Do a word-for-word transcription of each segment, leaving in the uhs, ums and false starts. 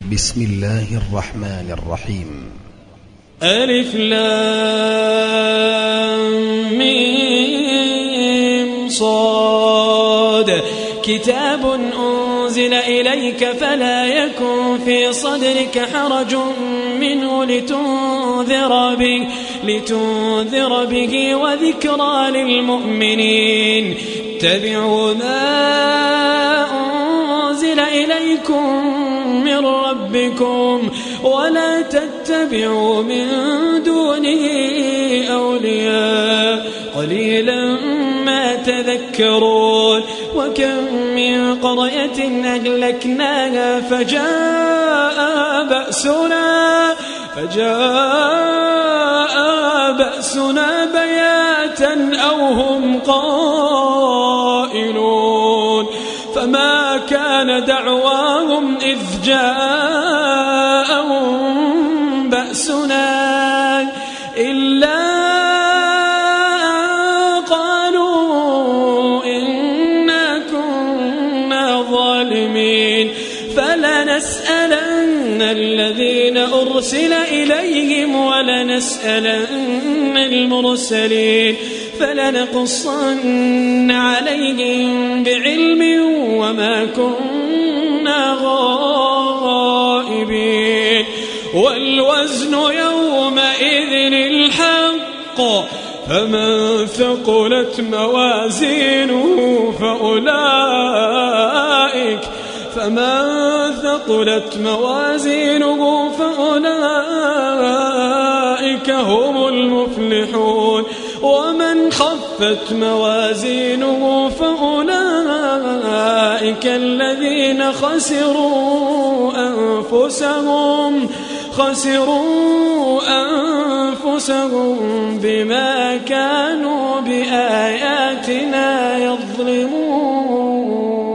بسم الله الرحمن الرحيم. ألف لام ميم صاد. كتاب أنزل إليك فلا يكن في صدرك حرج منه لتنذر به, لتنذر به وذكرى للمؤمنين. اتبعوا ما أنزل إليكم من ربكم ولا تتبعوا من دونه أولياء قليلا ما تذكرون. وكم من قرية أهلكناها فجاء بأسنا فجاء بأسنا بياتا أو هم قائلون. فما كان دعواهم إذ جاءهم بأسنا إلا أن قالوا إنا كنا ظالمين. فلنسألن الذين أرسل إليهم ولنسألن المرسلين فلنقصن عليهم بعلم وما كنا غائبين. والوزن يومئذ الحق فمن ثقلت موازينه فأولئك فمن ثقلت موازينه فأولئك هم المفلحون. ومن خفت موازينه فأولئك الذين خسروا أنفسهم خسروا أنفسهم بما كانوا بآياتنا يظلمون.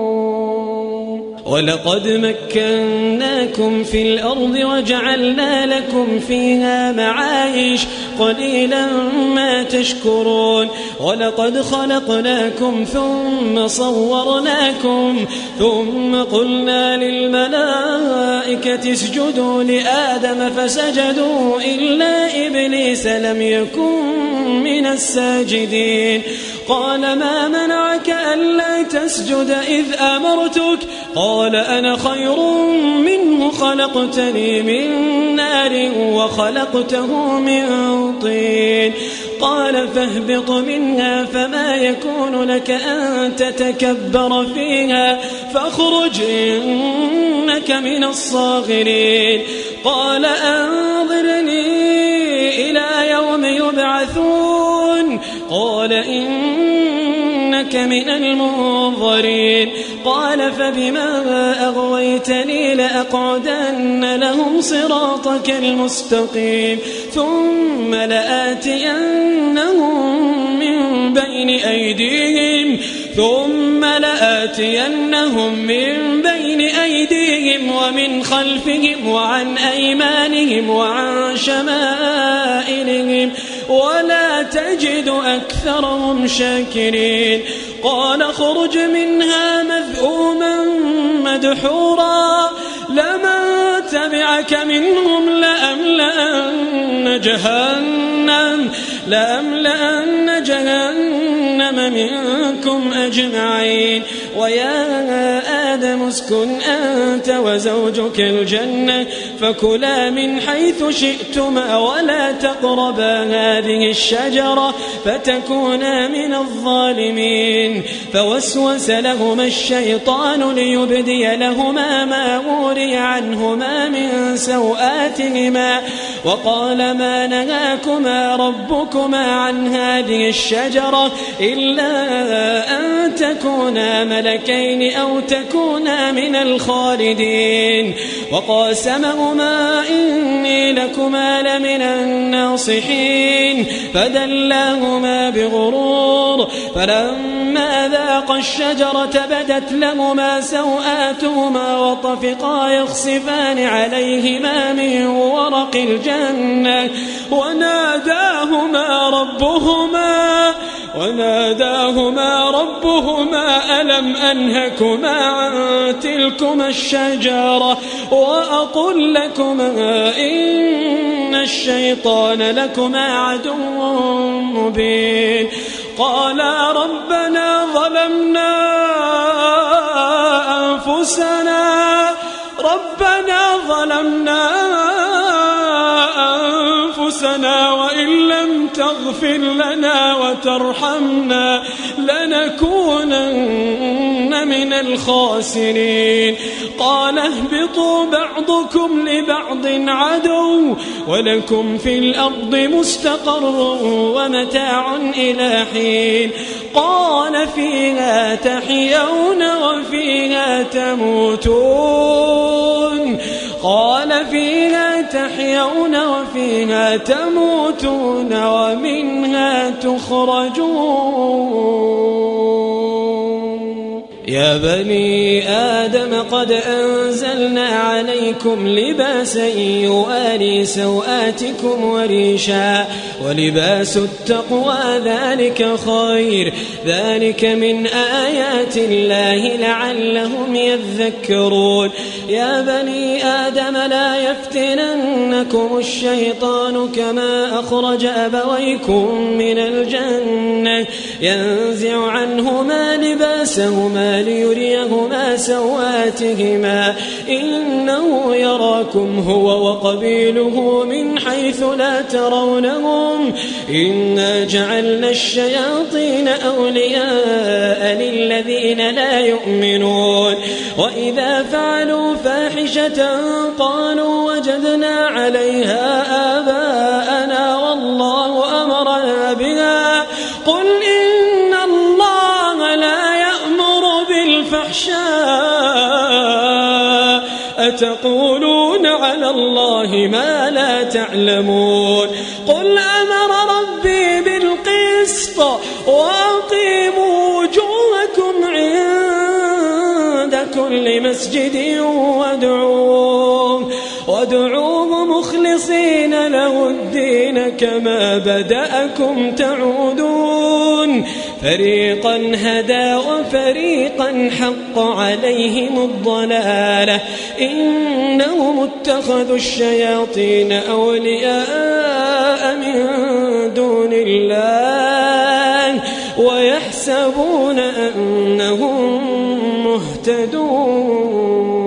ولقد مكناكم في الأرض وجعلنا لكم فيها معايش قليلا ما تشكرون. ولقد خلقناكم ثم صورناكم ثم قلنا للملائكة اسجدوا لآدم فسجدوا إلا إبليس لم يكن من الساجدين. قال ما منعك ألا تسجد إذ أمرتك؟ قال أنا خير منه خلقتني من نار وخلقته من طين. قال فاهبط منها فما يكون لك أن تتكبر فيها فاخرج إنك من الصاغرين. قال أنظرني إلى يوم يبعثون. قال إنك من المنظرين. قال فبما أغويتني لأقعدن لهم صراطك المستقيم ثم لآتينهم من بين أيديهم ثم لآتينهم من بين أيديهم ومن خلفهم وعن أيمانهم وعن شمائلهم ولا تجد أكثرهم شاكرين. قال اخرج منها مذءوما مدحورا لمن تبعك منهم لأملأن جهنم لأملأن جهنم منكم أجمعين. ويا آدم اسكن أنت وزوجك الجنة فكلا من حيث شئتما ولا تقربا هذه الشجرة فتكونا من الظالمين. فوسوس لهما الشيطان ليبدي لهما ما وري عنهما من سوآتهما وقال ما نهاكما ربكما عن هذه الشجرة إلا أن تكونا ملكين أو تكونا من الخالدين. وقاسمهما إني لكما لمن الناصحين فدلاهما بغرور فلما ذاقا الشجرة بدت لهما سوآتهما وطفقا يخصفان عليهما من ورق الجنة وناداهما ربهما وناداهما ربهما ألم أنهكما عن تلكما الشجرة وأقل لكما إن الشيطان لكما عدو مبين قالا ربنا ظلمنا أنفسنا ربنا ظلمنا أنفسنا وإن لم تغفر لنا وترحمنا لنكونن من الخاسرين قال اهبطوا بعضكم لبعض عدو ولكم في الأرض مستقر ومتاع إلى حين قال فيها تحيون وفيها تموتون قال فيها تحيون وفيها تموتون ومنها تخرجون يا بني آدم قد أنزلنا عليكم لباسا يواري سوآتكم وريشا ولباس التقوى ذلك خير ذلك من آيات الله لعلهم يذكرون يا بني آدم لا يفتننكم الشيطان كما أخرج أبويكم من الجنة ينزع عنهما لباسهما ليريهما سواتهما إنه يراكم هو وقبيله من حيث لا ترونهم إنا جعلنا الشياطين أولياء للذين لا يؤمنون وإذا فعلوا فاحشة قالوا وجدنا عليها آباءنا والله أمرنا بها قل إن الله لا يأمر بالفحشاء أتقولون على الله ما لا تعلمون قل أمر ربي بالقسط وأقيموا وجوهكم عند كل مسجد وادعوه وادعوه مخلصين له الدين كما بدأكم تعودون فريقا هدى وفريقا حق عليهم الضلالة إنهم اتخذوا الشياطين أولياء من دون الله ويحسبون أنهم مهتدون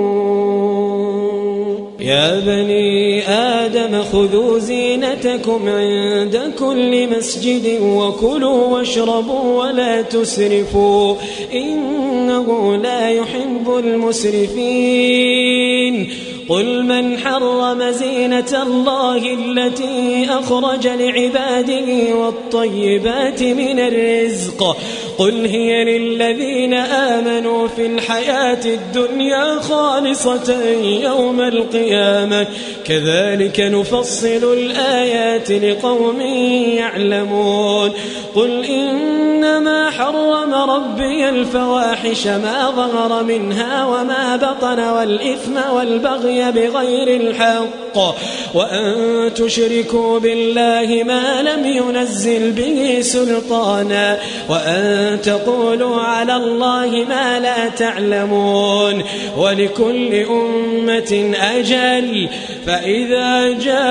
يا بني آدم خذوا زينتكم عند كل مسجد وكلوا واشربوا ولا تسرفوا إنه لا يحب المسرفين قل من حرم زينة الله التي أخرج لعباده والطيبات من الرزق قل هي للذين آمنوا في الحياة الدنيا خالصة يوم القيامة كذلك نفصل الآيات لقوم يعلمون قل إنما حرم ربي الفواحش ما ظهر منها وما بطن والإثم والبغي بغير الحق وأن تشركوا بالله ما لم ينزل به سلطانا وأن تقولوا على الله ما لا تعلمون ولكل أمة أجل فإذا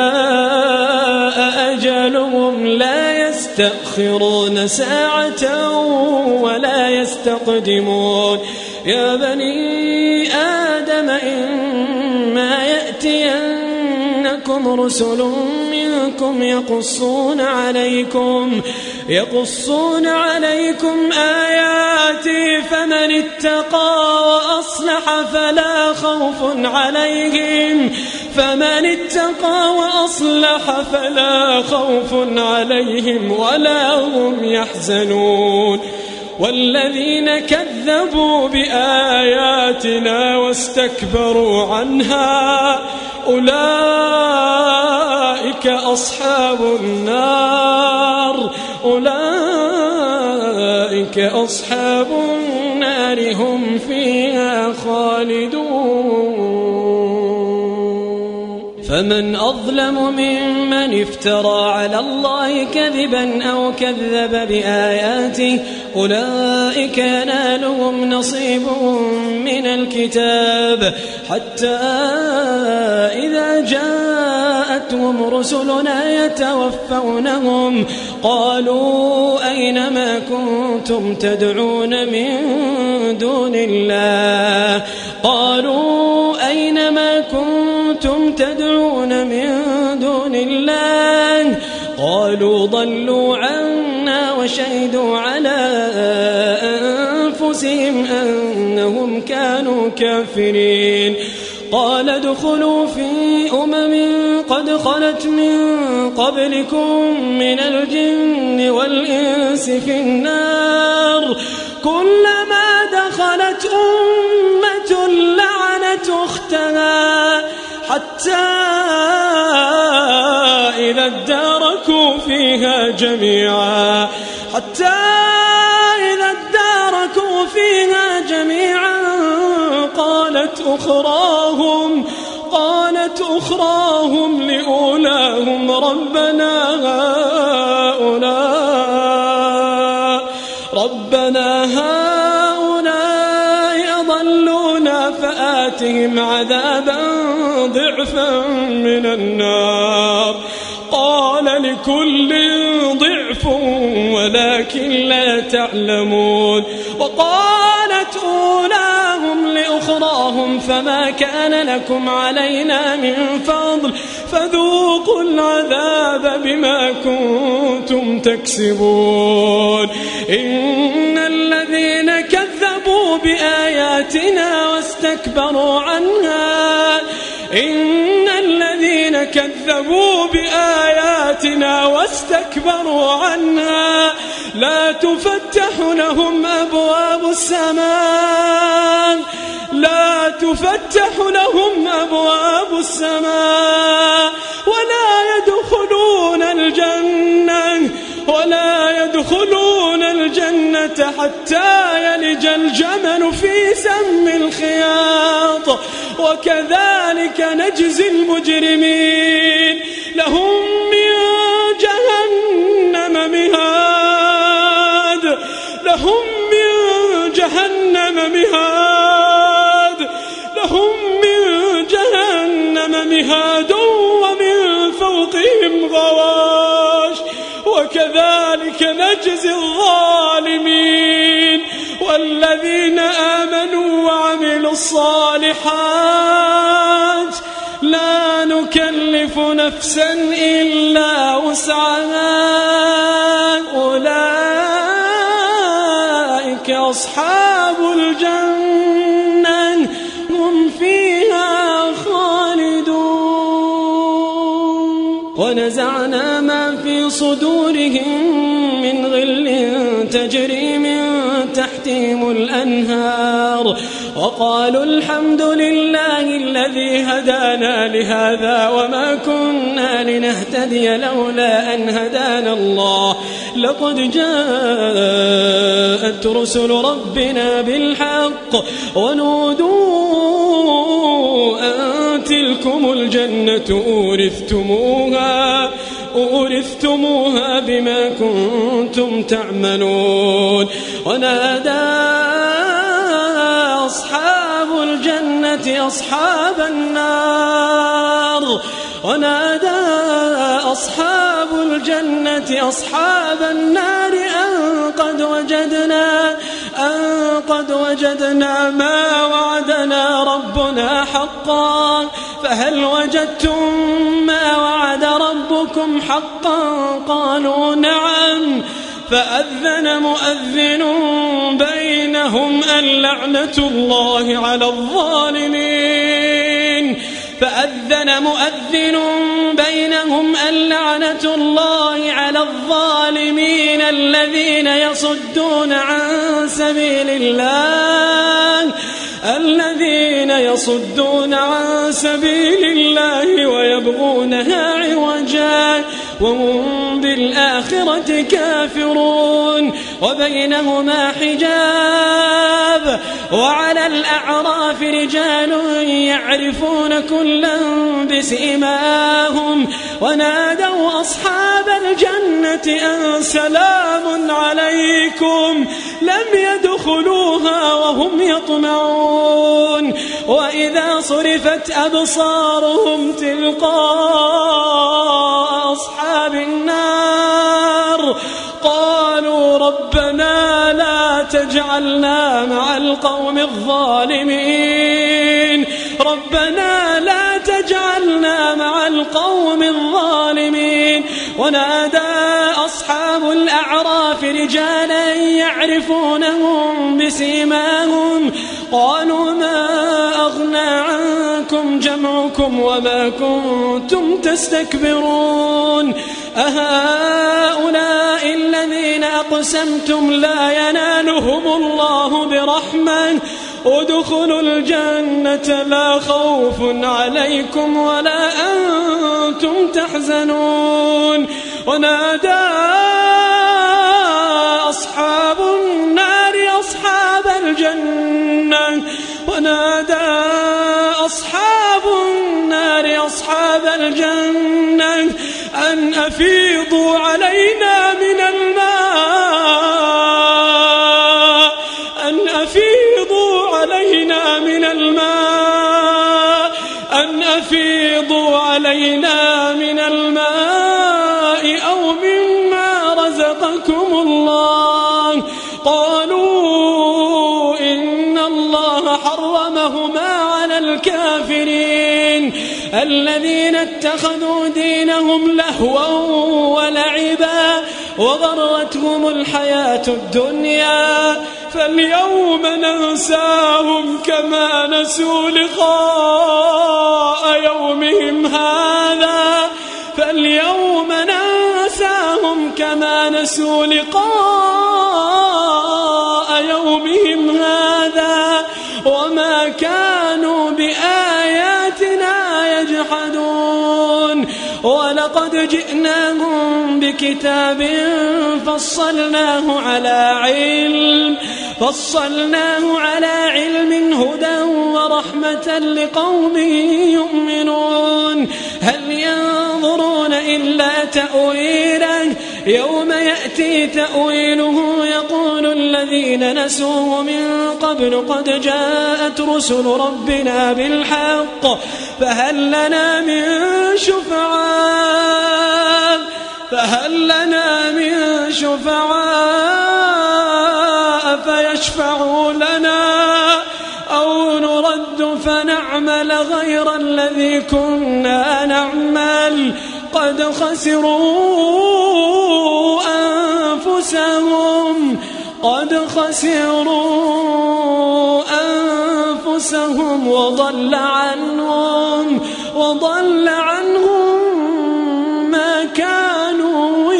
جاء أجلهم لا يستأخرون ساعة ولا يستقدمون يا بني آدم إما يأتينكم رسل منكم يقصون عليكم يقصون عليكم آياتي فمن اتقى وأصلح فلا خوف عليهم فمن اتقى وأصلح فلا خوف عليهم ولا هم يحزنون والذين كذبوا بآياتنا واستكبروا عنها أولئك أصحاب النار أولئك أصحاب النار هم فيها خالدون فمن أظلم ممن افترى على الله كذبا أو كذب بآياته أولئك ينالهم نصيبهم من الكتاب حتى إذا جاءتهم رسلنا يتوفونهم قالوا أين ما كنتم تدعون من دون الله قالوا أين ما كنتم تدعون من دون الله قالوا ضلوا عنا وشهدوا على أنفسهم أنهم كانوا كافرين قال ادخلوا في أمم قد خلت من قبلكم من الجن والإنس في النار كلما دخلت أمة لعنت أختها حتى إذا اداركوا فيها جميعا حتى إذا اداركوا فيها جميعا قالت أخراهم قالت أخراهم لأولاهم ربنا هؤلاء ربنا هؤلاء أضلونا فآتهم عذابا ضعفا من النار قال لكل ضعف ولكن لا تعلمون وقالت أولاهم لأخراهم فما كان لكم علينا من فضل فذوقوا العذاب بما كنتم تكسبون إن الذين كذبوا بآياتنا واستكبروا عنها إن الذين كذبوا بآياتنا واستكبروا عنها لا تفتح لهم أبواب السماء لا تفتح لهم أبواب السماء ولا يدخلون الجنة ولا يدخلون الجنة حتى يلج الجمل في سم الخياط وكذلك نجزي المجرمين لهم من جهنم مهاد لهم من جهنم مهاد لهم من جهنم مهاد ومن فوقهم غواش وكذلك نجزي الظالمين والذين آمنوا وعملوا الصالحات لا نكلف نفسا إلا وسعها أولئك أصحاب الجنة هم فيها خالدون ونزعنا ما في صدورهم من غل تجري من تحتهم الأنهار وقالوا الحمد لله الذي هدانا لهذا وما كنا لنهتدي لولا أن هدانا الله لقد جاءت رسل ربنا بالحق ونودوا أن تلكم الجنة أورثتموها أورثتموها بما كنتم تعملون ونادى أصحاب الجنة أصحاب النار ونادى أصحاب الجنة أصحاب النار أن قد وجدنا أن قد وجدنا ما وعدنا ربنا حقا فهل وجدتم ما وعد ربكم حقا قالوا نعم فأذن مؤذن بينهم اللعنة الله على الظالمين فأذن مؤذن بينهم اللعنة الله على الظالمين الذين يصدون عن سبيل الله الذين يصدون عن سبيل الله ويبغونها عوجا وهم بالآخرة كافرون وبينهما حجاب وعلى الأعراف رجال يعرفون كلا بسيماهم ونادوا أصحاب الجنة أن سلام عليكم لم يدخلوها وهم يطمعون وإذا صرفت أبصارهم تلقاء أصحاب النار قالوا ربنا لا تجعلنا مع القوم الظالمين ربنا لا تجعلنا مع القوم الظالمين ونادى أصحاب الأعراف رجالا يعرفونهم بسيماهم قالوا ما أغنى عنكم جمعكم وما كنتم تستكبرون أهؤلاء الذين أقسمتم لا ينالهم الله برحمة ادخلوا الجنة لا خوف عليكم ولا أنتم تحزنون ونادى أصحاب النار أصحاب الجنة ونادى أصحاب النار أصحاب الجنة أن أفيضوا علينا من الماء أن أفيضوا علينا من الماء أن أفيضوا علينا من الماء أو مما رزقكم الله قالوا إن الله حرمهما على الكافرين الذين اتخذوا دينهم لهوا ولعبا وغرتهم الحياة الدنيا فاليوم ننساهم كما نسوا لقاء يومهم هذا فاليوم ننساهم كما نسوا لقاء يومهم هذا وما كانوا بآياتنا يجحدون ولقد جئناهم بكتاب فصلناه على علم فصلناه على علم هدى ورحمة لقوم يؤمنون هل ينظرون إلا تأويله يوم يأتي تأويله يقول الذين نسوه من قبل قد جاءت رسل ربنا بالحق فهل لنا من شفعاء فهل لنا من شفعاء فيشفعوا لنا أو نرد فنعمل غير الذي كنا نعمل قد خسروا أنفسهم قد خسروا أنفسهم وضل عنهم وضل عنهم ما كانوا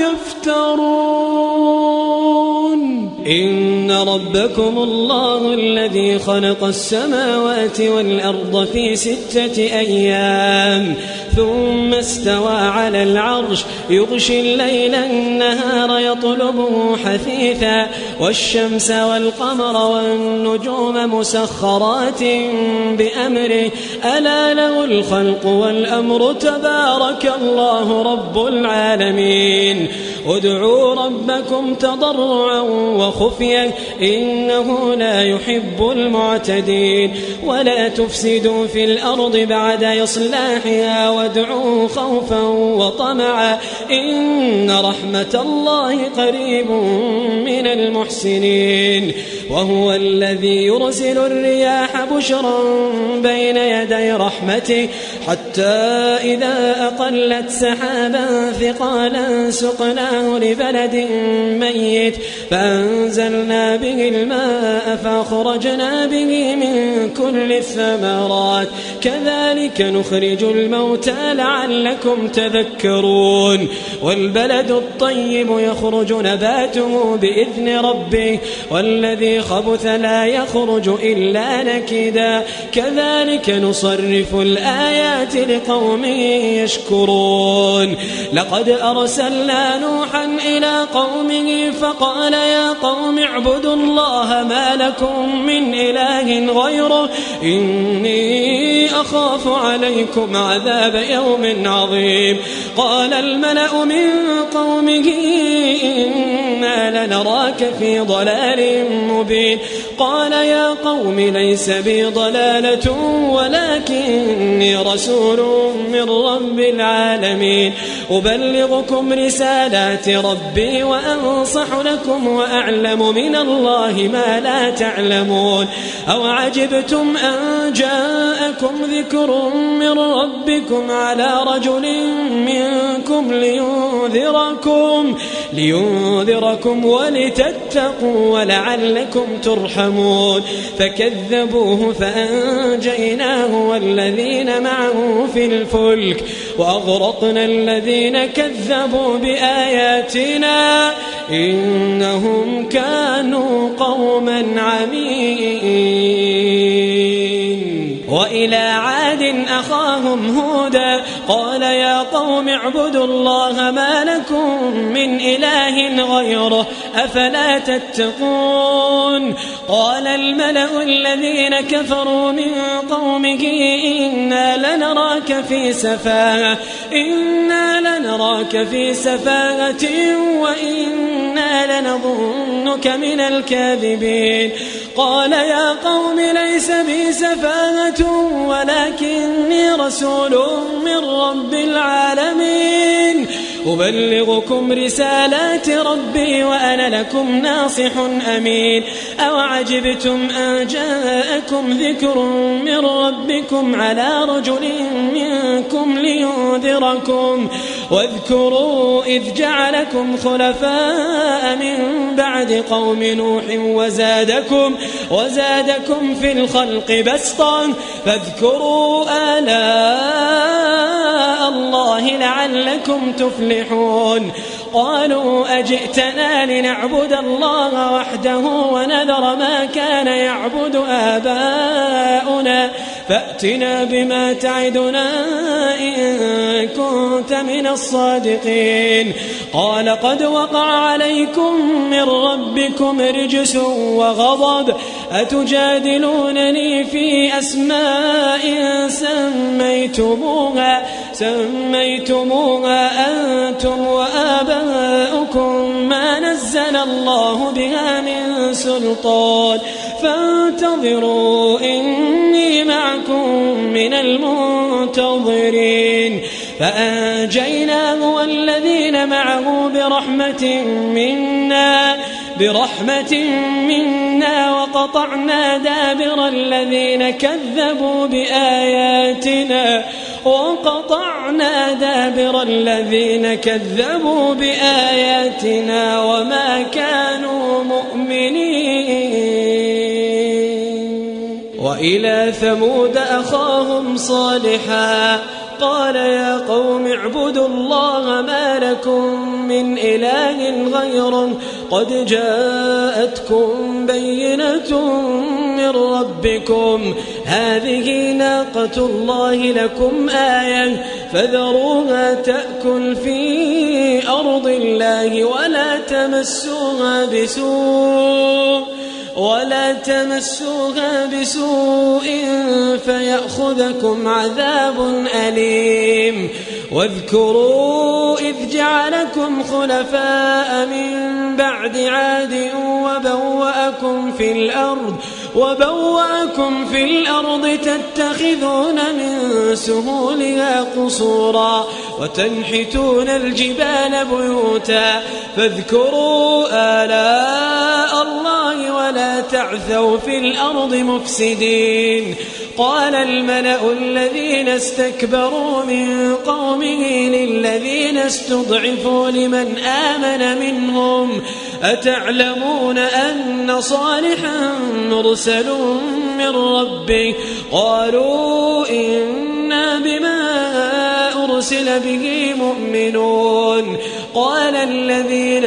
يفترون إن ربكم الله الذي خلق السماوات والأرض في ستة أيام ثم استوى على العرش يغشي الليل النهار يطلبه حثيثا والشمس والقمر والنجوم مسخرات بأمره ألا له الخلق والأمر تبارك الله رب العالمين ادعوا ربكم تضرعا وخفيا إنه لا يحب المعتدين ولا تفسدوا في الأرض بعد إصلاحها وادعوا خوفا وطمعا إن رحمة الله قريب من المحسنين وهو الذي يرسل الرياح بشرا بين يدي رحمته حتى إذا أقلت سحابا ثقالا سقناه لبلد ميت فأنزلنا به الماء فأخرجنا به من كل الثمرات كذلك نخرج الموتى لعلكم تذكرون والبلد الطيب يخرج نباته بإذن ربه والذي خبث لا يخرج إلا نكدا بعيدا كذلك نصرف الآيات لقوم يشكرون لقد أرسلنا نوحا إلى قومه فقال يا قوم اعبدوا الله ما لكم من إله غيره إني أخاف عليكم عذاب يوم عظيم قال الملأ من قومه إنا لنراك في ضلال مبين قال يا قوم ليس بي ضلالة ولكني رسول من رب العالمين أبلغكم رسالات ربي وأنصح لكم وأعلم من الله ما لا تعلمون أو عجبتم أن جاءكم ذكر من ربكم على رجل منكم لينذركم لينذركم ولتتقوا ولعلكم ترحمون فكذبوه فأنجيناه والذين معه في الفلك وأغرقنا الذين كذبوا بآياتنا إنهم كانوا قوما عمين وإلى عاد أخاهم هودا قال يا قوم اعبدوا الله ما لكم من إله غيره أفلا تتقون قال الملأ الذين كفروا من قومه إنا لنراك في سفاهة إنا لنراك في سفاهة وإنا لنظنك من الكاذبين قال يا قوم ليس بي سفاهة ولكني رسول من رب العالمين أبلغكم رسالات ربي وأنا لكم ناصح أمين أو عجبتم أن جاءكم ذكر من ربكم على رجل منكم لينذركم واذكروا إذ جعلكم خلفاء من بعد قوم نوح وزادكم وزادكم في الخلق بسطا فاذكروا آلاء الله لعلكم تفلحون قالوا أجئتنا لنعبد الله وحده ونذر ما كان يعبد آباؤنا فأتنا بما تعدنا إن كنت من الصادقين قال قد وقع عليكم من ربكم رجس وغضب أتجادلونني في أسماء سميتموها سميتموها أنتم وآباؤكم ما نزل الله بها من سلطان فانتظروا إني معكم من المنتظرين فأنجيناه والذين معه برحمة منا برحمة منا وقطعنا دابر الذين كذبوا بآياتنا وقطعنا دابر الذين كذبوا بآياتنا وما كانوا مؤمنين وإلى ثمود أخاهم صالحا قال يا قوم اعبدوا الله ما لكم من إله غيره قد جاءتكم بينة من ربكم هذه ناقة الله لكم آية فذروها تأكل في أرض الله ولا تمسوها بسوء ولا تمسوها بسوء فيأخذكم عذاب أليم واذكروا إذ جعلكم خلفاء من بعد عاد وبوأكم في الأرض وبوأكم في الأرض تتخذون من سهولها قصورا وتنحتون الجبال بيوتا فاذكروا آلاء الله ولا تعثوا في الأرض مفسدين قال الملأ الذين استكبروا من قومه للذين استضعفوا لمن آمن منهم أتعلمون أن صالحا مرسل من ربه قالوا إنا بما أرسل به مؤمنون قال الذين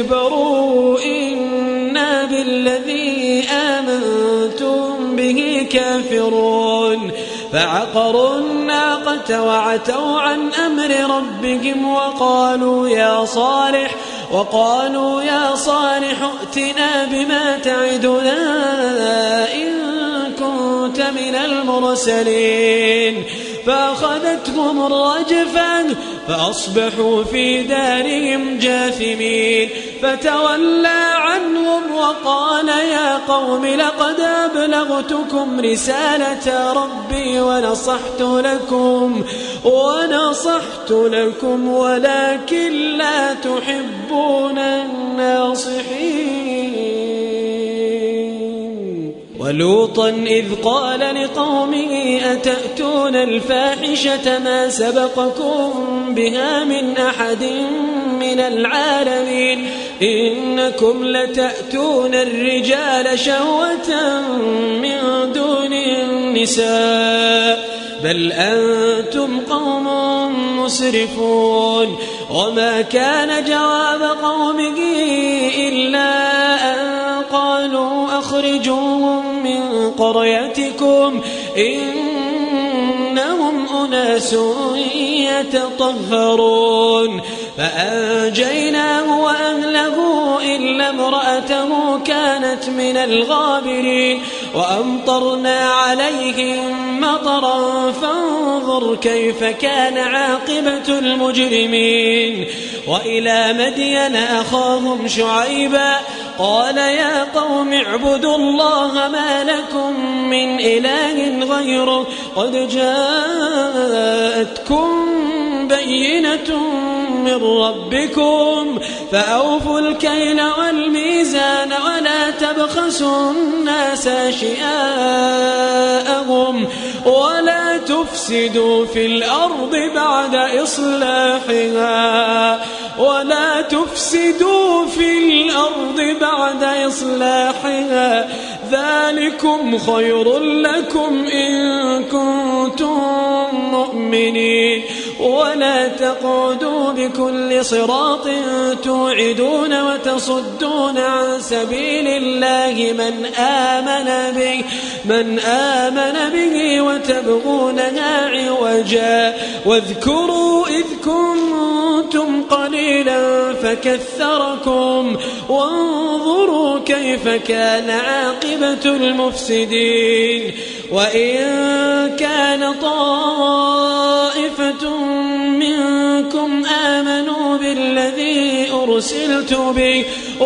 استكبروا إنا بالذي آمنتم به كافرون فعقروا الناقة وعتوا عن أمر ربهم وقالوا يا صالح وقالوا يا صالح ائتنا بما تعدنا إن كنت من المرسلين فأخذتهم الرجفة فأصبحوا في دارهم جاثمين فتولى عنهم وقال يا قوم لقد أبلغتكم رسالة ربي ونصحت لكم ونصحت لكم ولكن لا تحبون الناصحين. ولوطا إذ قال لقومه أتأتون الفاحشة ما سبقكم بها من أحد من العالمين إنكم لتأتون الرجال شهوة من دون النساء بل أنتم قوم مسرفون. وما كان جواب قومه إلا أن قالوا أخرجوهم من قريتكم إنهم أناس يتطهرون فأنجيناه وأهله إلا امرأته كانت من الغابرين وأمطرنا عليهم مطرا فانظر كيف كان عاقبة المجرمين. وإلى مدين أخاهم شعيبا قال يا قوم اعبدوا الله ما لكم من إله غيره قد جاءتكم بينة من ربكم فأوفوا الكيل والميزان ولا تبخسوا الناس أشياءهم ولا تفسدوا في الأرض بعد إصلاحها ولا تفسدوا في الأرض بعد إصلاحها ذلكم خير لكم إن كنتم مؤمنين. ولا تقعدوا بكل صراط توعدون وتصدون عن سبيل الله من آمن به من آمن به وتبغونها عوجا واذكروا إذ كنتم قليلا فكثركم وانظروا كيف كان عاقبة المفسدين. وإن كان طائفة منكم آمنوا بالذي أرسلت به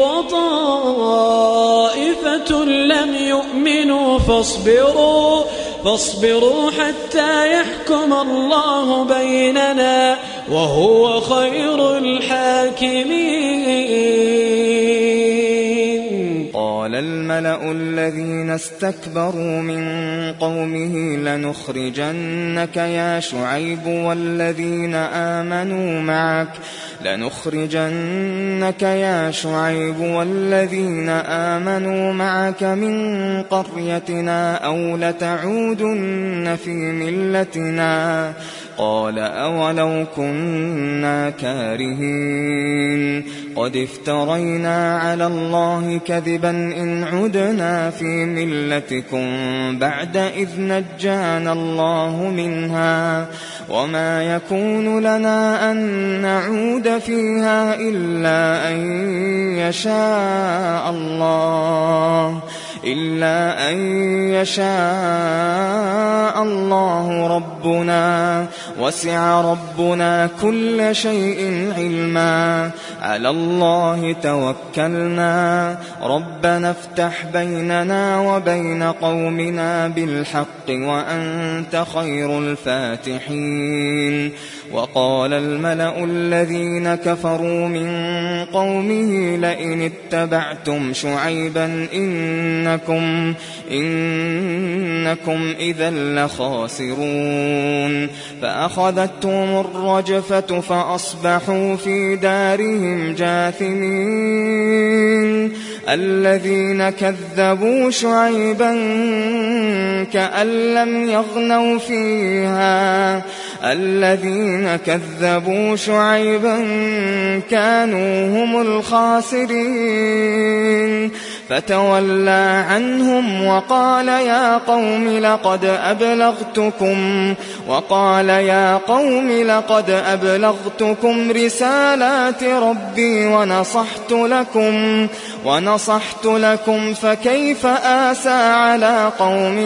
وطائفة لم يؤمنوا فاصبروا فاصبروا حتى يحكم الله بيننا وهو خير الحاكمين. قال الملأ الذين استكبروا من قومه لنخرجنك يا شعيب والذين آمنوا معك لنخرجنك يا شعيب والذين آمنوا معك من قريتنا أو لتعودن في ملتنا قال أولو كنا كارهين قد افترينا على الله كذبا إن عدنا في ملتكم بعد إذ نجانا الله منها وما يكون لنا أن نعود فيها إلا أن يشاء الله إلا أن يشاء الله ربنا وسع ربنا كل شيء علما على الله توكلنا ربنا افتح بيننا وبين قومنا بالحق وأنت خير الفاتحين. وقال الملأ الذين كفروا من قومه لئن اتبعتم شعيبا إنكم, إنكم إذا لخاسرون فأخذتهم الرجفة فأصبحوا في دارهم جاثمين. الذين كذبوا شعيبا كأن لم يغنوا فيها الذين كذبوا شعيبا كانوا هم الخاسرين فتولى عنهم وقال يا قوم لقد أبلغتكم وقال يا قوم لقد أبلغتكم رسالات ربي ونصحت لكم ونصحت لكم فكيف آسى على قوم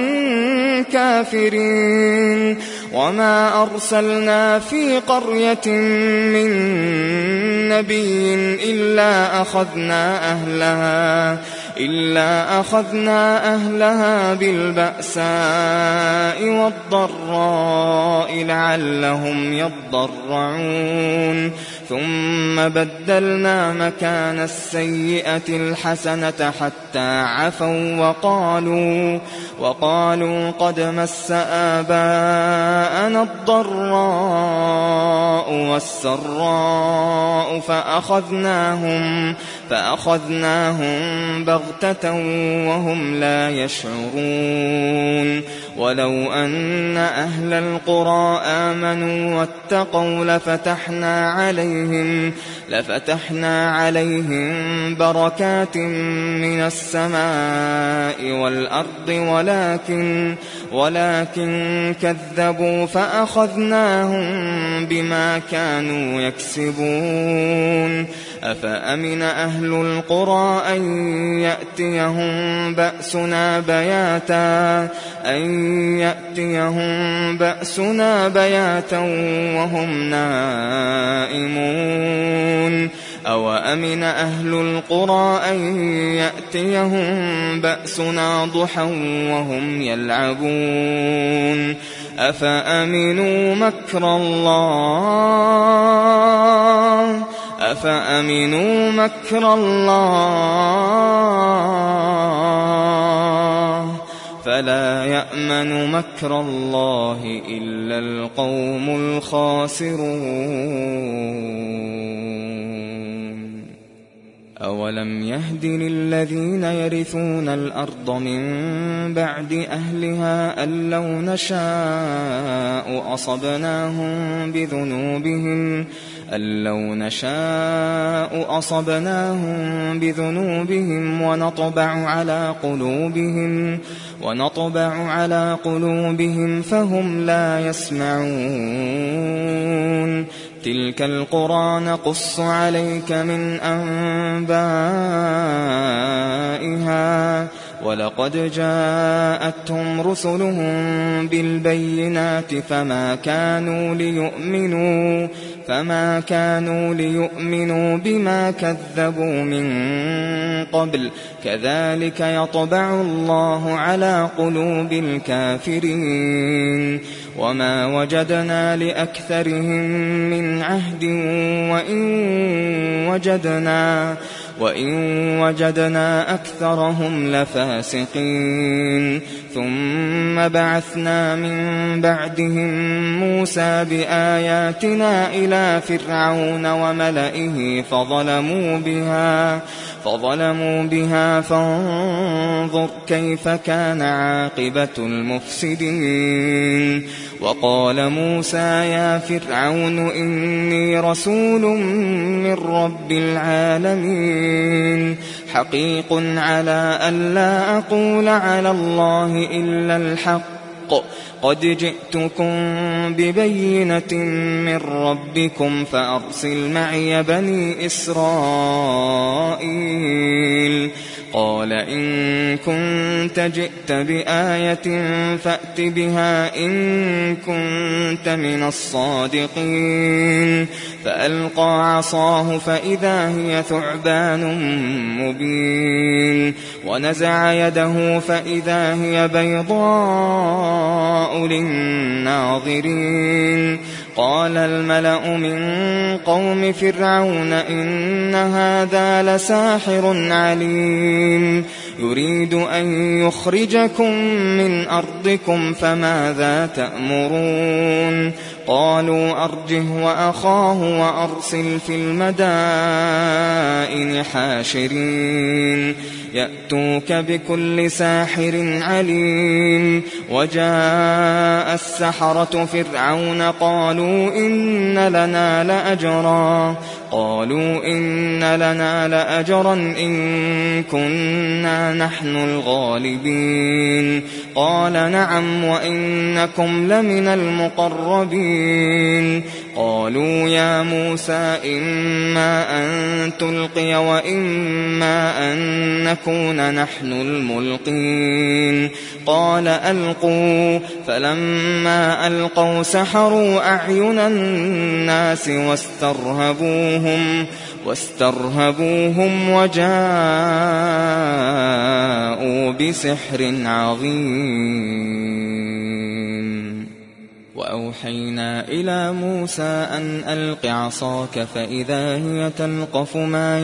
كافرين وما أرسلنا في قرية من نبي إلا أخذنا أهلها إلا أخذنا أهلها بالبأساء والضراء لعلهم يضرعون ثم بدلنا مكان السيئة الحسنة حتى عفوا وقالوا وقالوا قد مس آباءنا الضراء والسراء فأخذناهم فأخذناهم بغتة وهم لا يشعرون ولو أن أهل القرى آمنوا واتقوا لفتحنا عليهم لفتحنا عليهم بركات من السماء والأرض ولكن ولكن كذبوا فأخذناهم بما كانوا يكسبون أفأمن أهل القرى أن يأتيهم بأسنا بياتا أن يأتيهم بأسنا بياتا وهم نائمون أوأمن أهل القرى أن يأتيهم بأسنا ضحى وهم يلعبون أفأمنوا مكر الله أفأمنوا مكر الله فلا يأمن مكر الله إلا القوم الخاسرون أولم يهد للذين يرثون الأرض من بعد أهلها أن لو نشاء أصبناهم بذنوبهم أن لو نشاء أصبناهم بذنوبهم ونطبع على قلوبهم ونطبع على قلوبهم فهم لا يسمعون تلك القرى نقص عليك من أنبائها ولقد جاءتهم رسلهم بالبينات فما كانوا ليؤمنوا فما كانوا ليؤمنوا بما كذبوا من قبل كذلك يطبع الله على قلوب الكافرين وما وجدنا لأكثرهم من عهد وإن وجدنا وإن وجدنا أكثرهم لفاسقين ثم بعثنا من بعدهم موسى بآياتنا إلى فرعون وملئه فظلموا بها فظلموا بها فانظر كيف كان عاقبة المفسدين وقال موسى يا فرعون إني رسول من رب العالمين حقيق على ألا أقول على الله إلا الحق قد جئتكم ببينة من ربكم فأرسل معي بني إسرائيل قال إن كنت جئت بآية فأت بها إن كنت من الصادقين فألقى عصاه فإذا هي ثعبان مبين ونزع يده فإذا هي بيضاء للناظرين قال الملأ من قوم فرعون إن هذا لساحر عليم يريد أن يخرجكم من أرضكم فماذا تأمرون قالوا أرجه وأخاه وأرسل في المدائن حاشرين يأتوك بكل ساحر عليم وجاء السحرة فرعون قالوا إن لنا لأجرا قالوا إن لنا لأجرا إن كنا نحن الغالبين قال نعم وإنكم لمن المقربين قالوا يا موسى إما أن تلقي وإما أن نكون نحن الملقين قال ألقوا فلما ألقوا سحروا أعين الناس واسترهبوهم واسترهبوهم وجاءوا بسحر عظيم وأوحينا إلى موسى أن ألق عصاك فإذا هي تلقف ما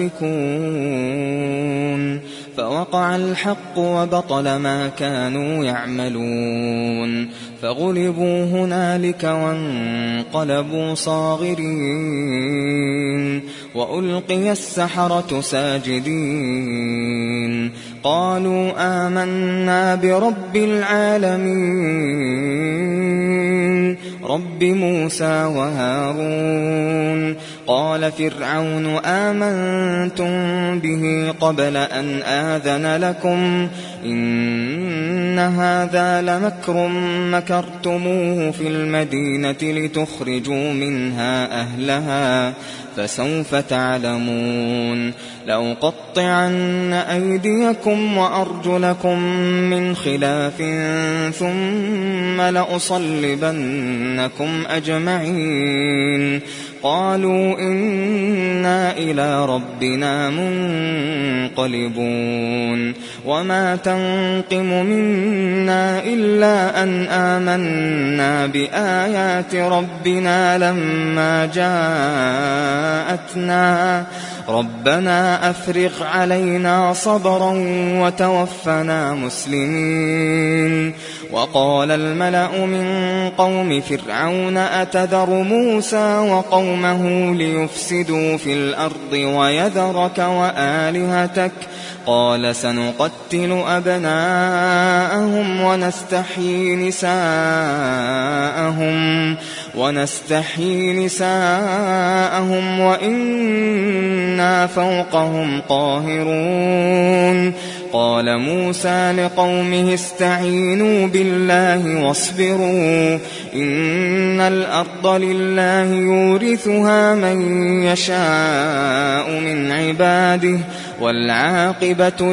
يأفكون فوقع الحق وبطل ما كانوا يعملون فغلبوا هنالك وانقلبوا صاغرين وألقي السحرة ساجدين قالوا آمنا برب العالمين رب موسى وهارون قال فرعون آمنتم به قبل أن آذن لكم إن هذا لمكر مكرتموه في المدينة لتخرجوا منها أهلها فسوف تعلمون لأقطعن أيديكم وأرجلكم من خلاف ثم لأصلبنكم أجمعين قالوا إنا إلى ربنا منقلبون وما تنقم منا إلا أن آمنا بآيات ربنا لما جاءتنا ربنا أفرغ علينا صبرا وتوفنا مسلمين وقال الملأ من قوم فرعون أتذر موسى وقومه ليفسدوا في الأرض ويذرك وآلهتك قال سنقتل أبناءهم ونستحيي نساءهم ونستحيي نساءهم وإنا فوقهم قاهرون قال موسى لقومه استعينوا بالله واصبروا إن الأرض لله يورثها من يشاء من عباده والعاقبة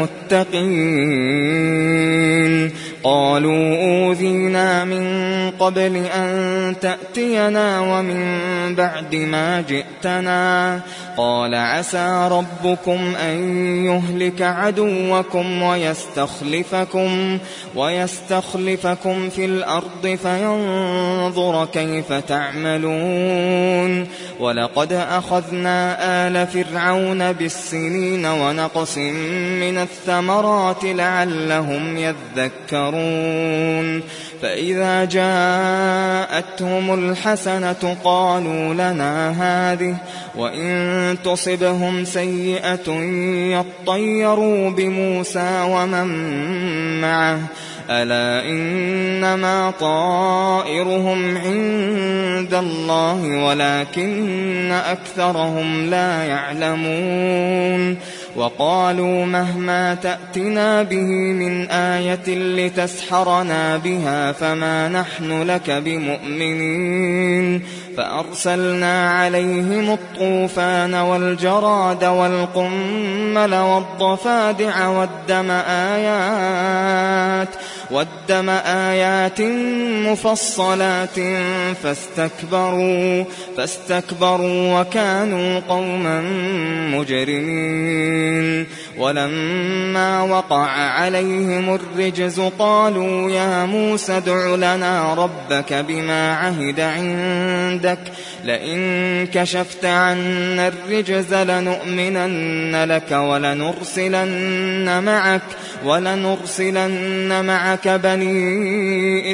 للمتقين قالوا أوذينا من قبل أن تأتينا ومن بعد ما جئتنا قال عسى ربكم أن يهلك عدوكم ويستخلفكم ويستخلفكم في الأرض فينظر كيف تعملون ولقد أخذنا آل فرعون بالسنين ونقص من الثمرات لعلهم يذكرون فإذا جاءتهم الحسنة قالوا لنا هذه وإن تصبهم سيئة يطيروا بموسى ومن معه ألا إنما طائرهم عند الله ولكن أكثرهم لا يعلمون وقالوا مهما تأتنا به من آية لتسحرنا بها فما نحن لك بمؤمنين فأرسلنا عليهم الطوفان والجراد والقمل والضفادع والدم آيات والدم آيات مفصلات فاستكبروا فاستكبروا وكانوا قوما مجرمين ولما وقع عليهم الرجز قالوا يا موسى ادع لنا ربك بما عهد عندك لئن كشفت عنا الرجز لنؤمنن لك ولنرسلن معك ولنرسلن معك بني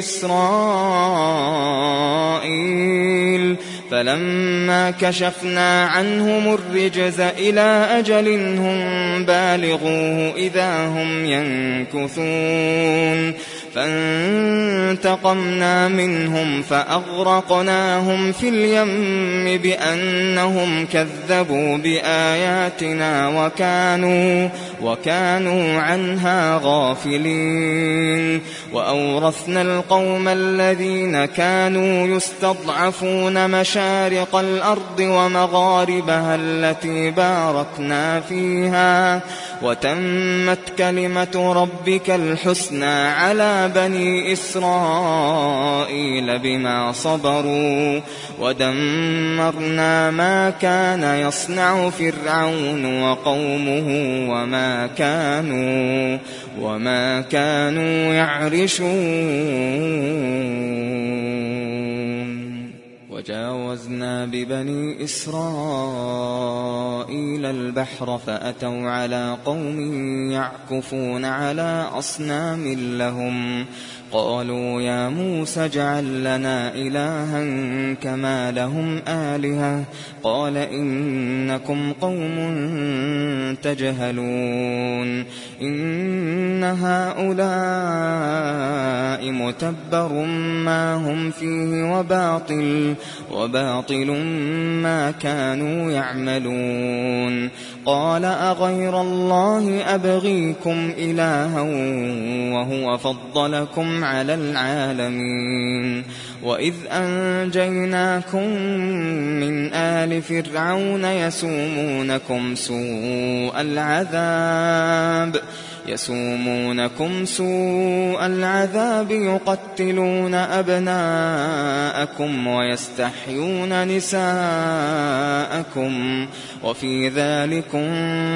إسرائيل فلما كشفنا عنهم الرجز إلى أجل هم بالغوه إذا هم ينكثون فانتقمنا منهم فأغرقناهم في اليم بأنهم كذبوا بآياتنا وكانوا وكانوا عنها غافلين. وأورثنا القوم الذين كانوا يستضعفون مشارق الأرض ومغاربها التي باركنا فيها وتمت كلمة ربك الحسنى على بني إسرائيل بما صبروا ودمرنا ما كان يصنع فرعون وقومه وما كانوا وما كانوا يعرشون. وجاوزنا ببني إسرائيل البحر فأتوا على قوم يعكفون على أصنام لهم قالوا يا موسى اجعل لنا إلها كما لهم آلهة قال إنكم قوم تجهلون إن هؤلاء متبر ما هم فيه وباطل وباطل ما كانوا يعملون. قال أغير الله أبغيكم إلها وهو فضلكم على العالمين وإذ أنجيناكم من آل فرعون يسومونكم سوء العذاب يسومونكم سوء العذاب يقتلون أبناءكم ويستحيون نساءكم وفي ذلكم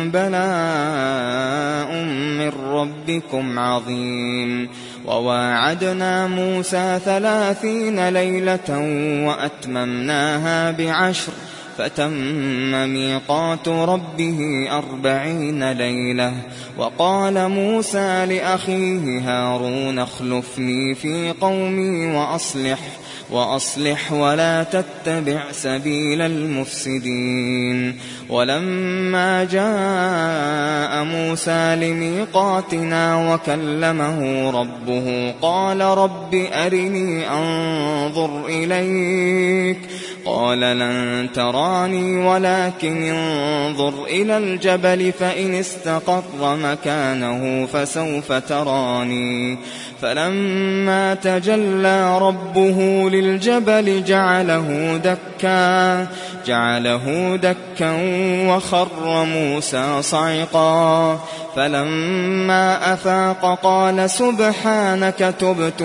بلاء من ربكم عظيم. وواعدنا موسى ثلاثين ليلة وأتممناها بعشر فتم ميقات ربه أربعين ليلة. وقال موسى لأخيه هارون اخلفني في قومي وأصلح وأصلح ولا تتبع سبيل المفسدين. ولما جاء موسى لميقاتنا وكلمه ربه قال رب أرني أنظر إليك قال لن تراني ولكن انظر إلى الجبل فإن استقر مكانه فسوف تراني. فلما تجلى ربه للجبل جعله دكا جعله دكا وخر موسى صعقا. فلما أفاق قال سبحانك تبت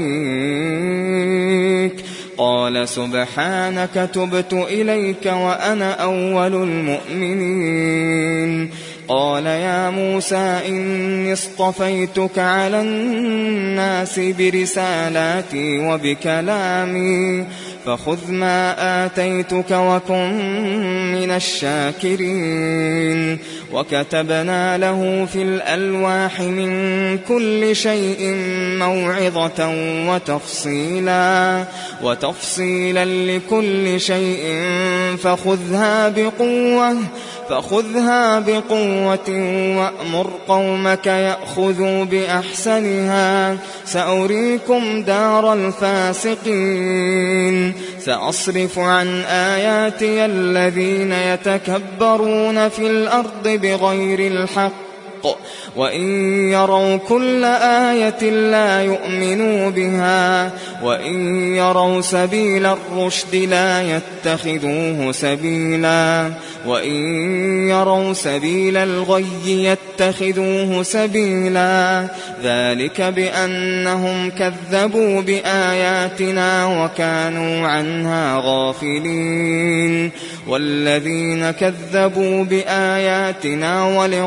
إليك قال سبحانك تبت إليك وأنا أول المؤمنين. قال يا موسى إني اصطفيتك على الناس برسالاتي وبكلامي فخذ ما آتيتك وكن من الشاكرين. وكتبنا له في الألواح من كل شيء موعظة وتفصيلا وتفصيلا لكل شيء فخذها بقوة فخذها بقوة وأمر قومك يأخذوا بأحسنها سأريكم دار الفاسقين. سأصرف عن آياتي الذين يتكبرون في الأرض بغير الحق وإن يروا كل آية لا يؤمنوا بها وإن يروا سبيل الرشد لا يتخذوه سبيلا وإن يروا سبيل الغي يتخذوه سبيلا. ذلك بأنهم كذبوا بآياتنا وكانوا عنها غافلين. والذين كذبوا بآياتنا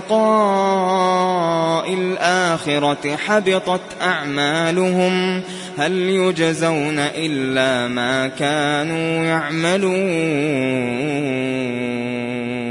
ولقاء الآخرة حبطت أعمالهم هل يجزون إلا ما كانوا يعملون.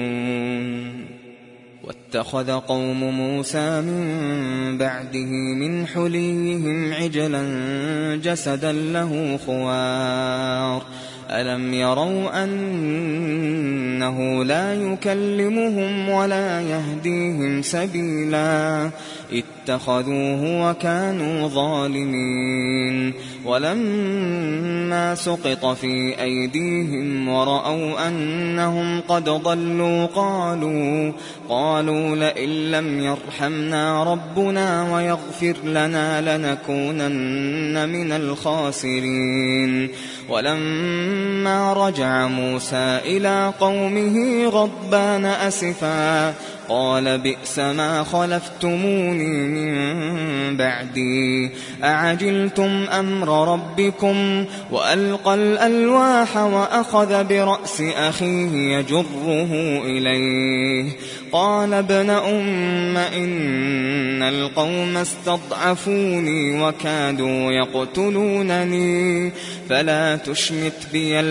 واتخذ قوم موسى من بعده من حليهم عجلا جسدا له خوار ألم يروا أنه لا يكلمهم ولا يهديهم سبيلا اتخذوه وكانوا ظالمين ولما سقط في أيديهم ورأوا أنهم قد ضلوا قالوا قالوا لئن لم يرحمنا ربنا ويغفر لنا لنكونن من الخاسرين ولما رجع موسى إلى قومه غضبان أسفا قال بئس ما خلفتموني من بعدي أعجلتم أمر ربكم وألقى الألواح وأخذ برأس أخيه يجره إليه قال ابن أم إن القوم استضعفوني وكادوا يقتلونني فلا تشمت بي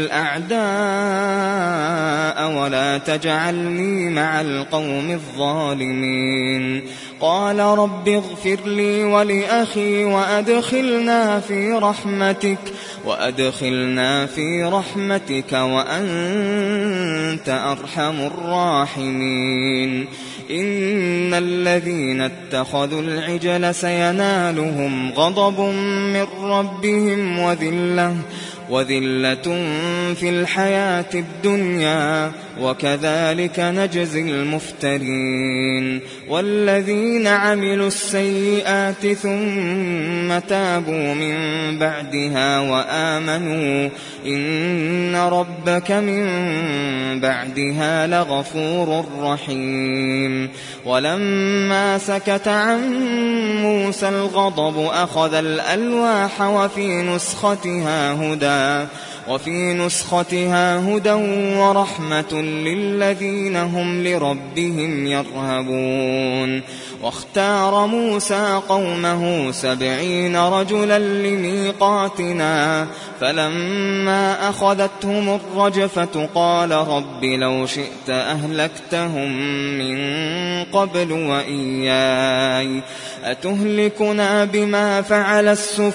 الأعداء ولا تجعلني مع القوم الظالمين قال رب اغفر لي ولأخي وأدخلنا في رحمتك وأدخلنا في رحمتك وأنت أرحم الراحمين إن الذين اتخذوا العجل سينالهم غضب من ربهم وذلة وذلة في الحياة الدنيا وكذلك نجزي المفترين والذين عملوا السيئات ثم تابوا من بعدها وآمنوا إن ربك من بعدها لغفور رحيم ولما سكت عن موسى الغضب أخذ الألواح وفي نسختها هدى وفي نسختها هدى ورحمة للذين هم لربهم يرهبون واختار موسى قومه سبعين رجلا لميقاتنا فلما أخذتهم الرجفة قال رب لو شئت أهلكتهم من قبل وإياي أتهلكنا بما فعل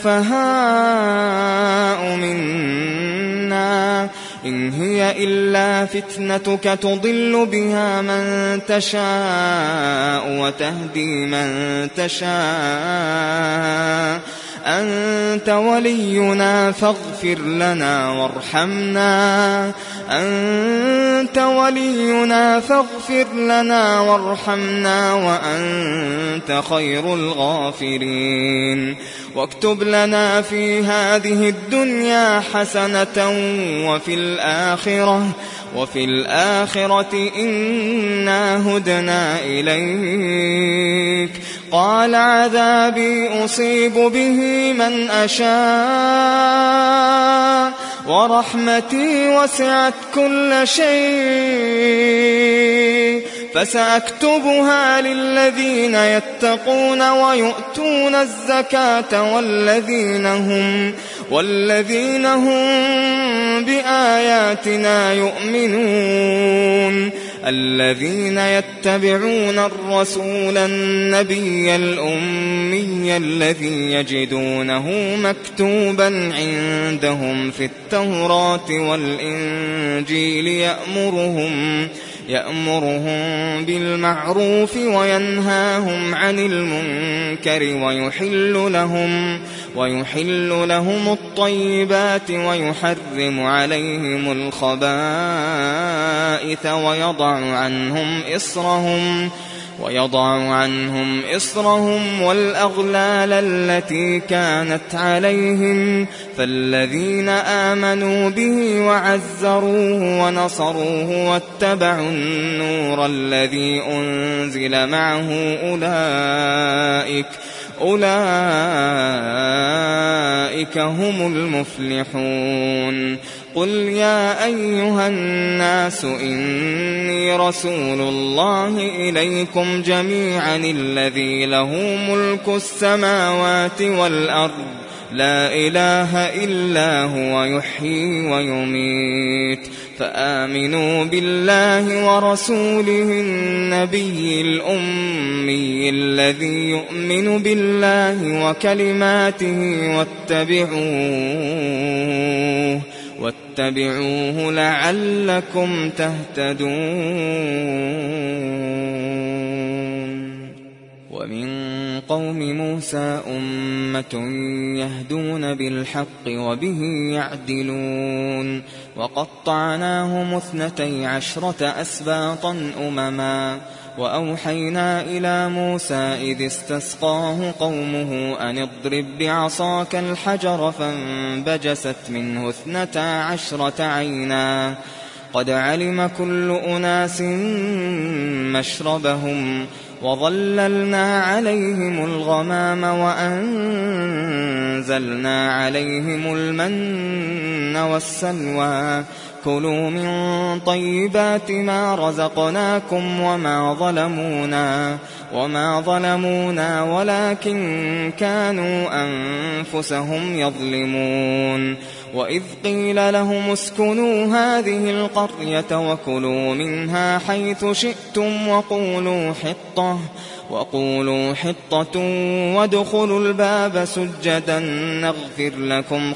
السفهاء منا إن هي إلا فتنتك تضل بها من تشاء وتهدي من تشاء أنت ولينا فاغفر لنا وارحمنا أنت ولينا فاغفر لنا وارحمنا وأنت خير الغافرين واكتب لنا في هذه الدنيا حسنة وفي الآخرة وفي الآخرة إنا هدنا إليك قال عذابي أصيب به من أشاء ورحمتي وسعت كل شيء فسأكتبها للذين يتقون ويؤتون الزكاة والذين هم والذين هم بآياتنا يؤمنون الذين يتبعون الرسول النبي الأمي الذي يجدونه مكتوبا عندهم في التوراة والإنجيل يأمرهم يأمرهم بالمعروف وينهاهم عن المنكر ويحل لهم ويحل لهم الطيبات ويحرم عليهم الخبائث ويضع عنهم إصرهم ويضع عنهم إصرهم والأغلال التي كانت عليهم فالذين آمنوا به وعزروه ونصروه واتبعوا النور الذي أنزل معه أولئك أولئك هم المفلحون قل يا أيها الناس إني رسول الله إليكم جميعا الذي له ملك السماوات والأرض لا إله إلا هو يحيي ويميت فآمنوا بالله ورسوله النبي الأمي الذي يؤمن بالله وكلماته واتبعوه فاتبعوه لعلكم تهتدون ومن قوم موسى أمة يهدون بالحق وبه يعدلون وقطعناهم اثنتي عشرة أسباطا أمما وأوحينا إلى موسى إذ استسقاه قومه أن اضرب بعصاك الحجر فانبجست منه اثنتا عشرة عينا قد علم كل أناس مشربهم وظللنا عليهم الغمام وأنزلنا عليهم المن والسلوى كلوا من طيبات ما رزقناكم وما ظلمونا وما ظلمونا ولكن كانوا أنفسهم يظلمون وإذ قيل لهم اسكنوا هذه القرية وكلوا منها حيث شئتم وقولوا حطة وقولوا حطة وادخلوا الباب سجدا نغفر لكم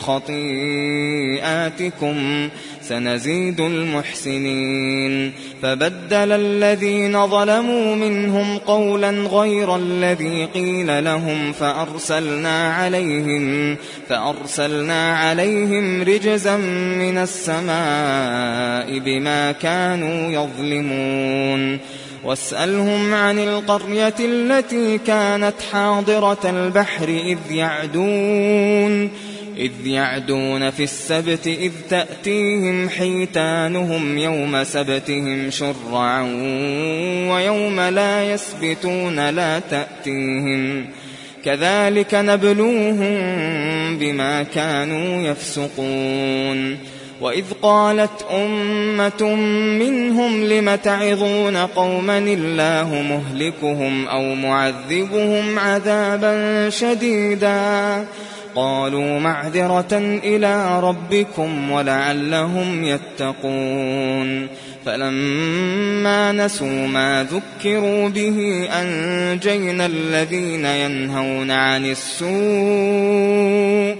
خطيئاتكم سنزيد المحسنين فبدل الذين ظلموا منهم قولا غير الذي قيل لهم فأرسلنا عليهم فأرسلنا عليهم رجزا من السماء بما كانوا يظلمون واسألهم عن القرية التي كانت حاضرة البحر إذ يعدون إذ يعدون في السبت إذ تأتيهم حيتانهم يوم سبتهم شرعا ويوم لا يسبتون لا تأتيهم كذلك نبلوهم بما كانوا يفسقون وإذ قالت أمة منهم لم تعظون قوما الله مهلكهم أو معذبهم عذابا شديدا قالوا معذرة إلى ربكم ولعلهم يتقون فلما نسوا ما ذكروا به أنجينا الذين ينهون عن السوء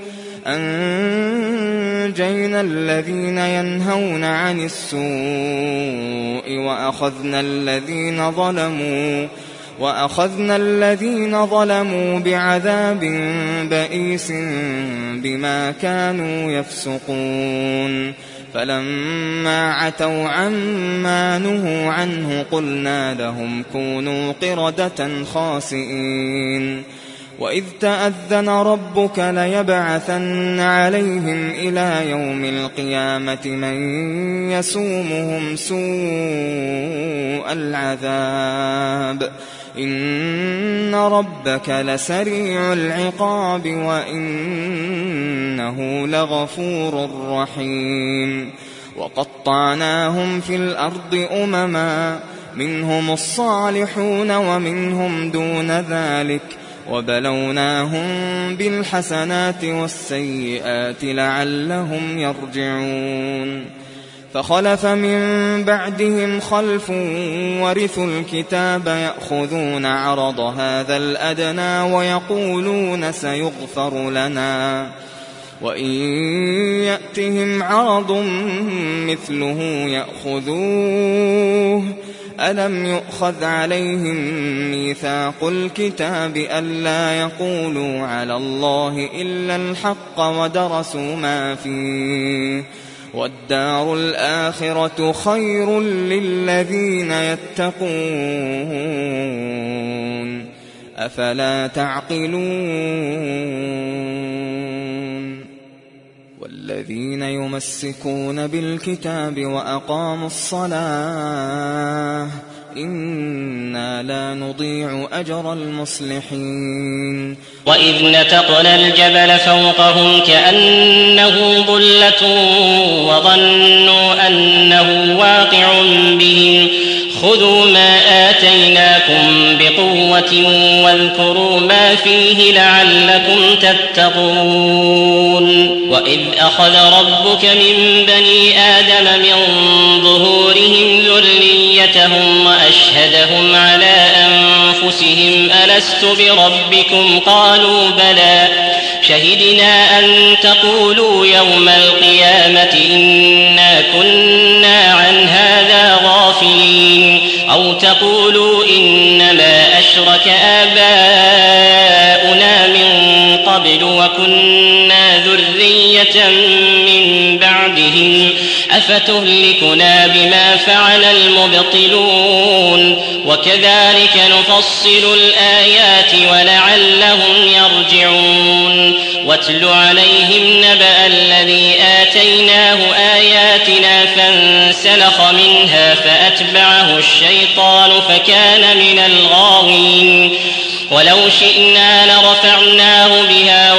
أنجينا الذين ينهون عن السوء وأخذنا الذين ظلموا وأخذنا الذين ظلموا بعذاب بئيس بما كانوا يفسقون فلما عتوا عما نهوا عنه قلنا لهم كونوا قردة خاسئين وإذ تأذن ربك ليبعثن عليهم إلى يوم القيامة من يسومهم سوء العذاب إن ربك لسريع العقاب وإنه لغفور رحيم وقطعناهم في الأرض أمما منهم الصالحون ومنهم دون ذلك وبلوناهم بالحسنات والسيئات لعلهم يرجعون فخلف من بعدهم خلف ورثوا الكتاب يأخذون عرض هذا الأدنى ويقولون سيغفر لنا وإن يأتهم عرض مثله يأخذوه ألم يؤخذ عليهم ميثاق الكتاب ألا يقولوا على الله إلا الحق ودرسوا ما فيه والدار الآخرة خير للذين يتقون أفلا تعقلون والذين يمسكون بالكتاب وأقاموا الصلاة إنا لا نضيع أجر المصلحين وإذ نتقنا الجبل فوقهم كأنه ظلة وظنوا أنه واقع بهم خذوا ما آتيناكم بقوة واذكروا ما فيه لعلكم تتقون وإذ أخذ ربك من بني آدم من ظهورهم ذريتهم وأشهدهم على أنفسهم ألست بربكم قالوا بلى شهدنا أن تقولوا يوم القيامة إنا كنا عن هذا غافلين أو تقولوا إنما أشرك آباؤنا من قبل وكنا ذرية من بعدهم أفتهلكنا بما فعل المبطلون وكذلك نفصل الآيات ولعلهم يرجعون واتل عليهم نبأ الذي آتيناه آياتنا فانسلخ منها فأتبعه الشيطان فكان من الغاوين ولو شئنا لرفعناه بها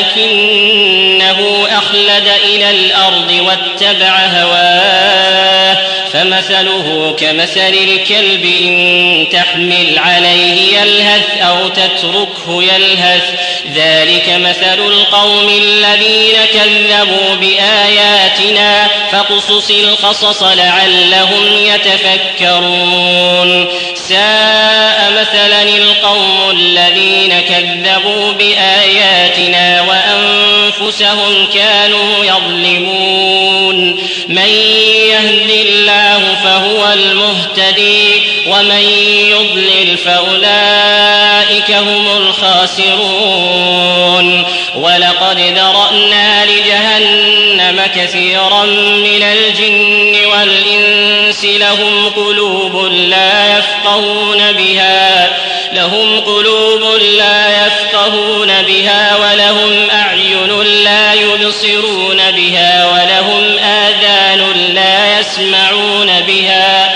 ولكنه أخلد إلى الأرض واتبع هواه فمثله كمثل الكلب إن تحمل عليه يلهث أو تتركه يلهث ذلك مثل القوم الذين كذبوا بآياتنا فاقصص القصص لعلهم يتفكرون ساء مثلا القوم الذين كذبوا بآياتنا وأنفسهم كانوا يظلمون من يهد الله فهو المهتدي ومن يضلل فأولئك هم الخاسرون ولقد ذرأنا لجهنم كثيرا من الجن والإنس لهم قلوب لا يفقهون بها لهم قلوب لا يفقهون بها ولهم أعين لا يبصرون بها ولهم آذان لا يسمعون بها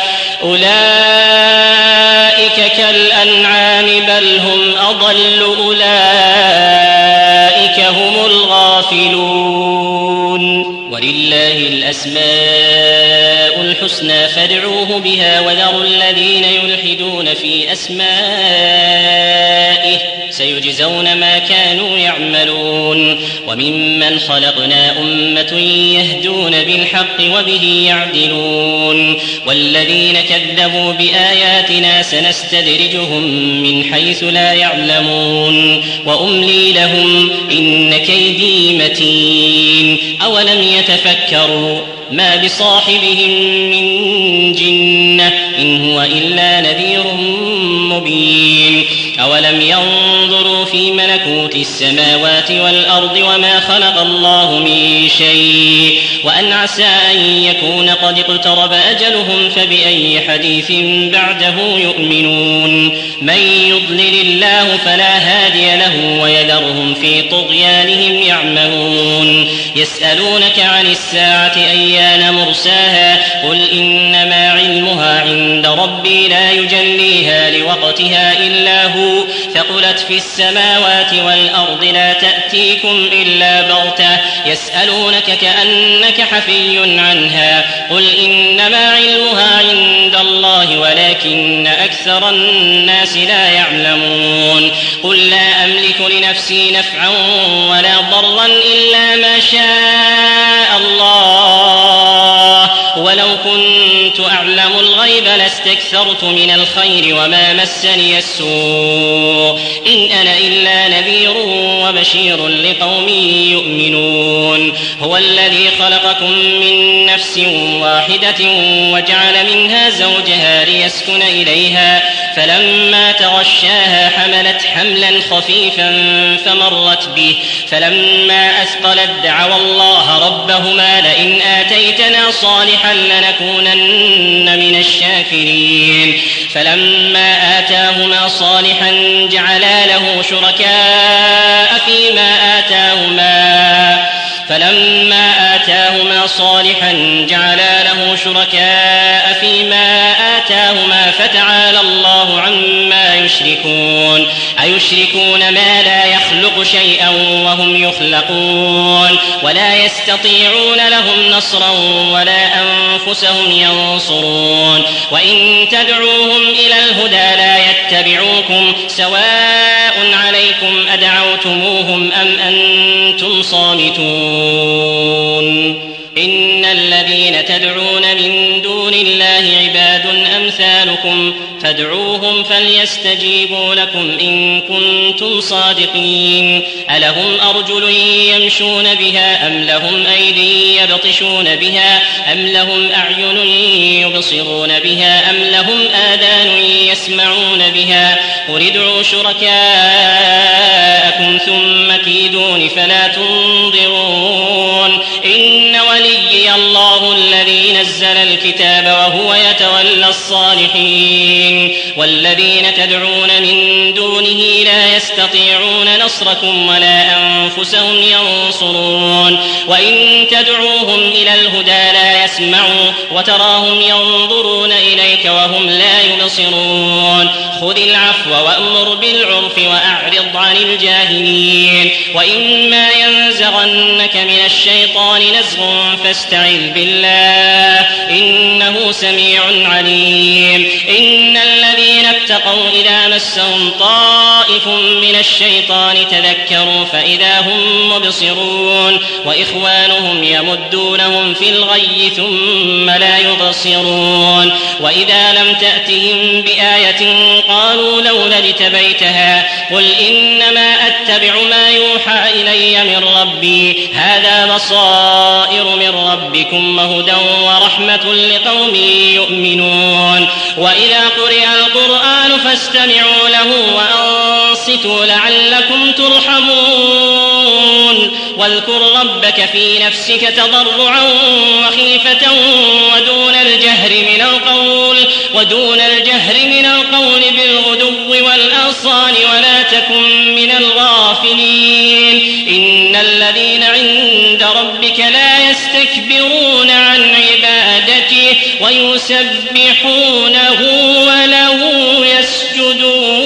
أولئك كالأنعام بل هم أضل أولئك هم الغافلون ولله الأسماء الحسنى فادعوه بها وذروا الذين يلحدون في أسمائه سيجزون ما كانوا يعملون وممن خلقنا أمة يهدون بالحق وبه يعدلون والذين كذبوا بآياتنا سنستدرجهم من حيث لا يعلمون وأملي لهم إن كيدي متين أولم يتفكروا ما بصاحبهم من جنة إن هو إلا نذير مبين أولم ينظروا في ملكوت السماوات والأرض وما خلق الله من شيء وأن عسى أن يكون قد اقترب أجلهم فبأي حديث بعده يؤمنون من يضلل الله فلا هادي له ويذرهم في طغيانهم يعمهون يسألونك عن الساعة أيان مرساها قل إنما علمها عند ربي لا يجليها لوقتها إلا هو ثقلت في السماوات والأرض لا تأتيكم إلا بغتة يسألونك كأنك حفي عنها قل إنما علمها عند الله ولكن أكثر الناس لا يعلمون قل لا أملك لنفسي نفعا ولا ضرا إلا ما شاء الله ولو كنت أعلم الغيب لاستكثرت من الخير وما مسني السوء إن أنا إلا نذير وبشير لقوم يؤمنون هو الذي خلقكم من نفس واحدة وجعل منها زوجها ليسكن إليها فلما تغشاها حملت حملا خفيفا فمرت به فلما أثقلت دعوا الله ربهما لئن آتيتنا صالحا لنكونن من الشاكرين فلما آتاهما صالحا جعلا له شركاء فيما آتاهما فلما آتاهما صالحا جعلا له شركاء فيما آتاهما فتعالى الله عما يشركون أيشركون ما لا يخلق شيئا وهم يخلقون ولا يستطيعون لهم نصرا ولا أنفسهم ينصرون وإن تدعوهم إلى الهدى لا يتبعوكم سواء عليكم أدعوتموهم أم أنتم صامتون إن الذين تدعون من دون الله عباد أمثالكم فادعوهم فليستجيبوا لكم إن كنتم صادقين ألهم أرجل يمشون بها أم لهم أيدي يبطشون بها أم لهم أعين يبصرون بها أم لهم آذان يسمعون بها قل ادعوا شركاءكم ثم كيدون فلا تنظرون إن وليي الله الذي نزل الكتاب وهو يتولى الصالحين والذين تدعون من دونه لا يستطيعون نصركم ولا أنفسهم ينصرون وإن تدعوهم إلى الهدى لا يسمعوا وتراهم ينظرون إليك وهم لا يبصرون خذ العفو وأمر بالعرف وأعرض عن الجاهلين وإما ينزغنك من الشيطان نزغ فاستعذ بالله إنه سميع عليم إن الذين اتقوا إذا مسهم طائف من الشيطان تذكروا فإذا هم مبصرون وإخوانهم يمدونهم في الغي ثم لا يبصرون وإذا لم تأتهم بآية قالوا لولا اجتبيتها قل إنما أتبع ما يوحى إلي من ربي هذا بصائر من ربكم وهدى ورحمة لقوم يؤمنون وإذا قرئ القرآن فاستمعوا له وأنصتوا لعلكم ترحمون واذكر ربك في نفسك تضرعا وخيفة ودون الجهر من القول ودون الجهر من القول بالغدو والآصال ولا تكن من الغافلين إن الذين عند ربك لا يستكبرون عن عبادته ويسبحونه وله يسجدون